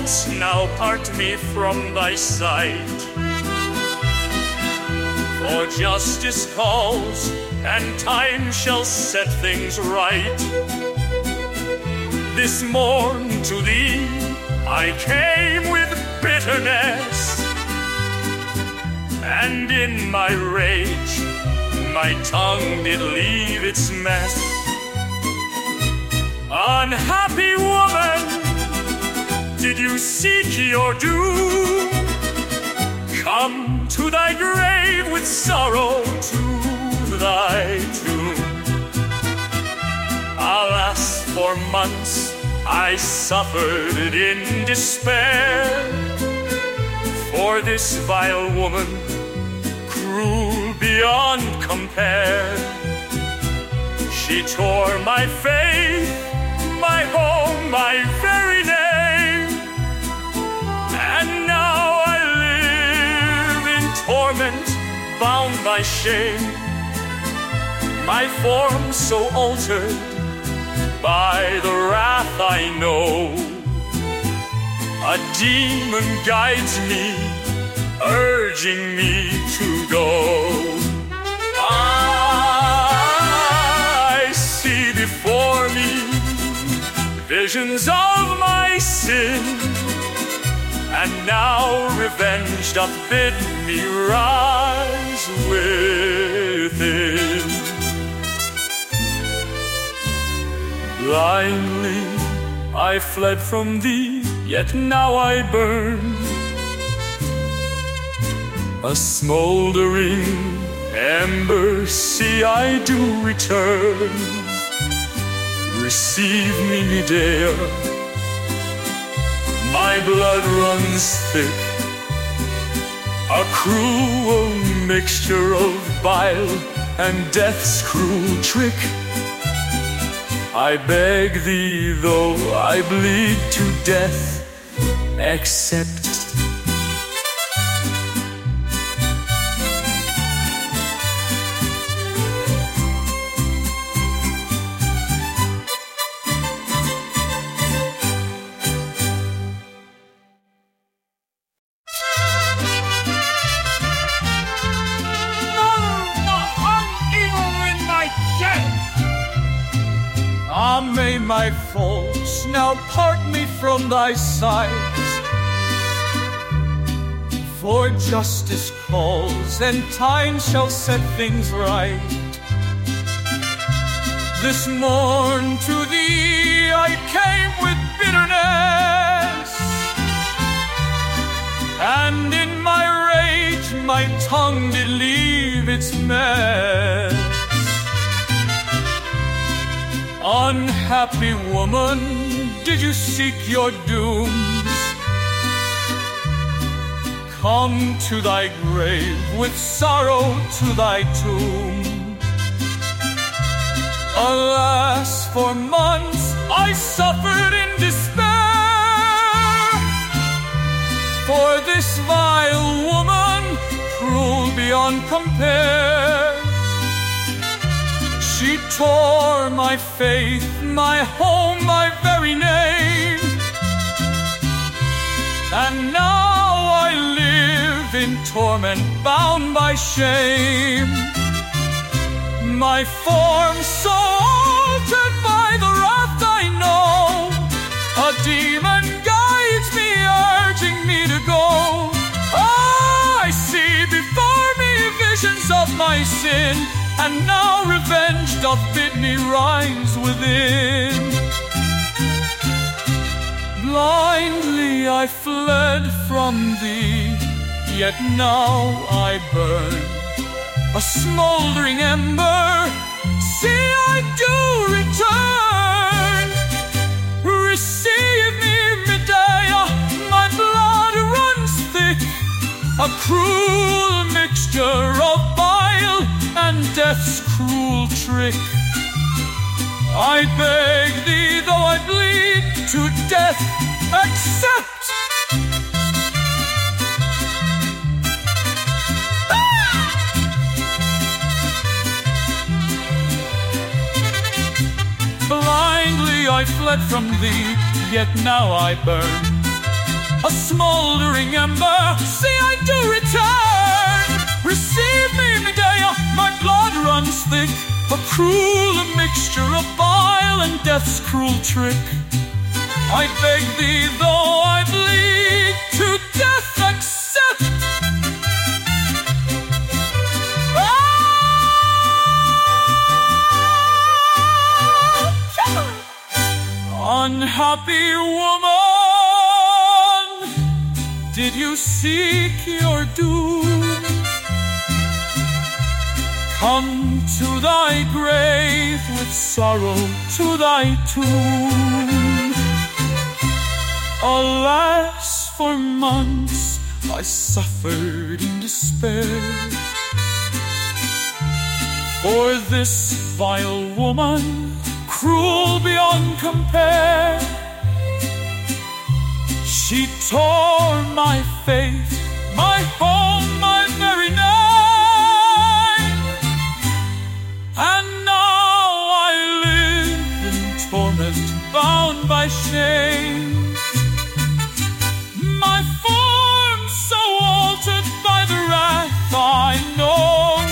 faults now part me from thy sight. For justice calls, and time shall set things right. This morn to thee I came with bitterness, and in my rage my tongue did leave its mess. Unhappy woman, did you seek your doom? Come to thy grave with sorrow to thy tomb. Alas, for months I suffered in despair, for this vile woman, cruel beyond compare. She tore my faith, my home, my very name, and now I live in torment, bound by shame. My form so altered by the wrath I know, a demon guides me, urging me to go. I see before me visions of my sin, and now revenge doth bid me rise within. Blindly I fled from thee, yet now I burn, a smoldering ember, see I do return. Receive me, Medea, my blood runs thick, a cruel mixture of bile and death's cruel trick. I beg thee, though I bleed to death, accept. May my faults now part me from thy sight, for justice calls, and time shall set things right. This morn to thee I came with bitterness, and in my rage my tongue did leave its mess. Unhappy woman, did you seek your dooms? Come to thy grave with sorrow to thy tomb. Alas, for months I suffered in despair, for this vile woman, cruel beyond compare. She tore my faith, my home, my very name, and now I live in torment, bound by shame. My form so altered by the wrath I know, a demon guides me, urging me to go. I see before me visions of my sin, and now revenge doth bid me rise within. Blindly I fled from thee, yet now I burn, a smoldering ember, see I do return. Receive me, Medea, my blood runs thick, a cruel mixture of bile and death's cruel trick. I beg thee, though I bleed to death, accept. Blindly I fled from thee, yet now I burn, a smoldering ember. See, I do return. Receive me, Medea, my blood runs thick, a cruel mixture of bile and death's cruel trick. I beg thee, though I bleed, to death accept. Unhappy woman, did you seek your doom? Come to thy grave with sorrow to thy tomb. Alas, for months I suffered in despair, for this vile woman, cruel beyond compare. She tore my faith, my home, my very name, and now I live in torment, bound by shame. My form so altered by the wrath I know,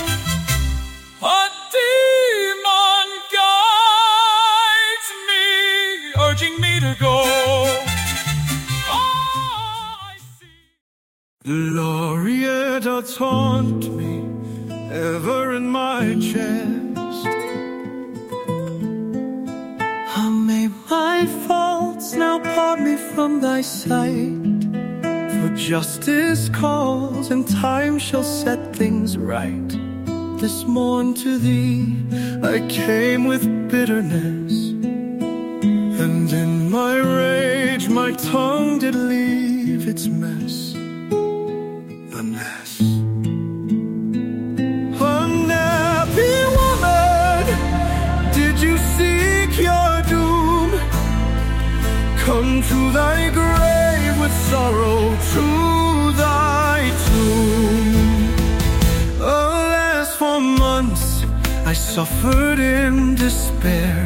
a demon guides me, urging me to go. Glorieta taunt me ever in my chest. May my faults now part me from thy sight, for justice calls and time shall set things right. This morn to thee I came with bitterness, and in my rage my tongue did leave its mess. The nest. Unhappy woman, did you seek your doom? Come to thy grave with sorrow to thy tomb. Alas, for months I suffered in despair,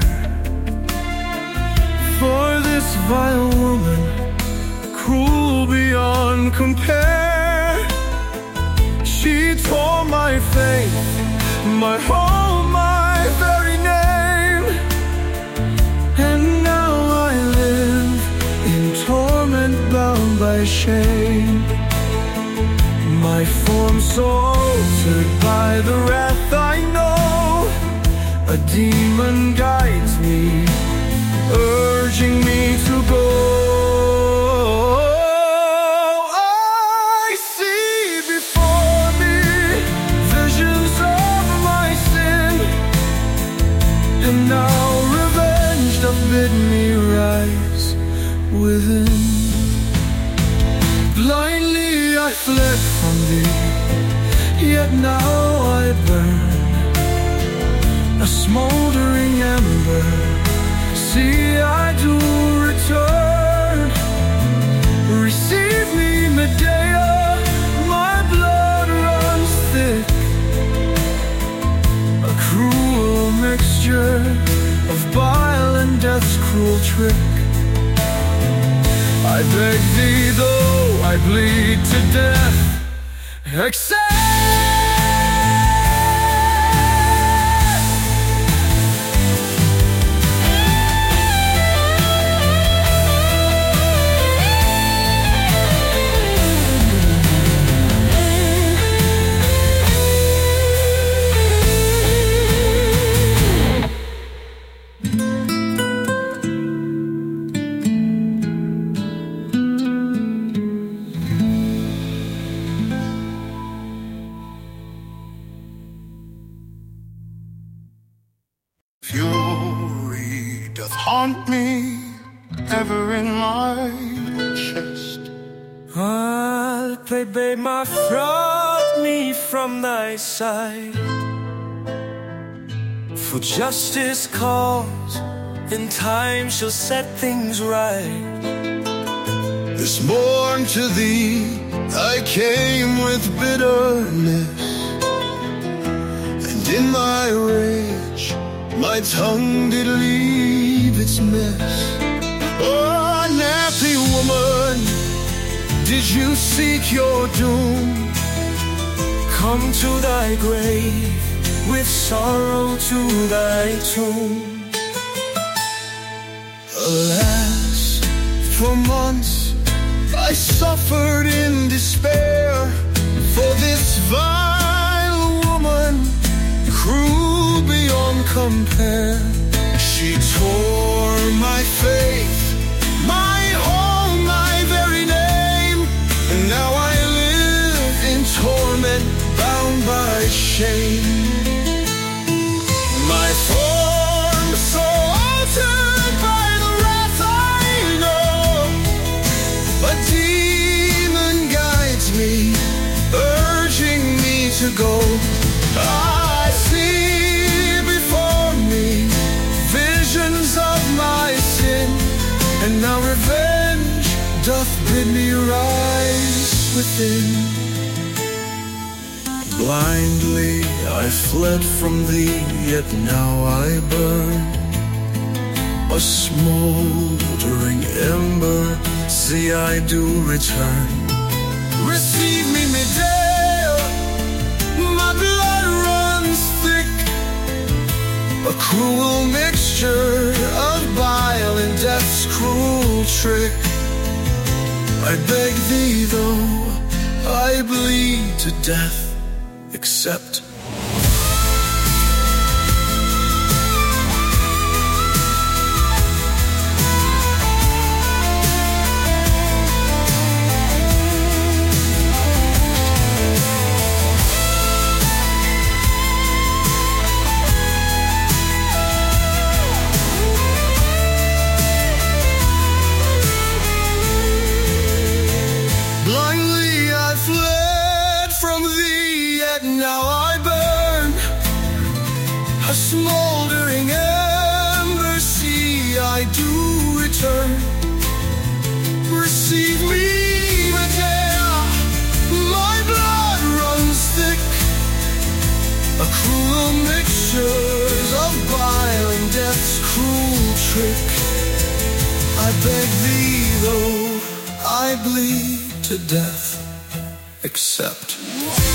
for this vile woman, cruel beyond compare. She tore my faith, my home, my very name, and now I live in torment, bound by shame. My form so altered by the wrath I know, a demon guides me, urging me to go. I see before me visions of my sin, and now revenge doth bid me rise within. Blindly I fled from thee, yet now I burn, a smoldering ember. See, I do return. Receive me, Medea, my blood runs thick, a cruel mixture of bile and death's cruel trick. I beg thee, though I bleed to death, accept. Fury doth haunt me ever in my chest. I'll pray, babe, my fraud me from thy side, for justice calls and time shall set things right. This morn to thee I came with bitterness, and in my rage my tongue did leave its mess. Oh, unhappy woman, did you seek your doom? Come to thy grave with sorrow to thy tomb. Alas, for months I suffered in despair, for this vile woman, cruel beyond compare. She tore my faith, my home, my very name, and now I live in torment, bound by shame. My form so altered by the wrath I know, a demon guides me, urging me to go. I see before me visions of my sin, and now revenge doth bid me rise within. Blindly I fled from thee, yet now I burn, a smoldering ember, see I do return. Receive me, Medea, my blood runs thick, a cruel mixture of bile and death's cruel trick. I beg thee, though I bleed to death, accept. Blindly I fled from thee, yet now I burn, a smoldering ember, see I do return. Receive me, Medea, my blood runs thick, a cruel mixture of bile and death's cruel trick. I beg thee, though I bleed to death, accept.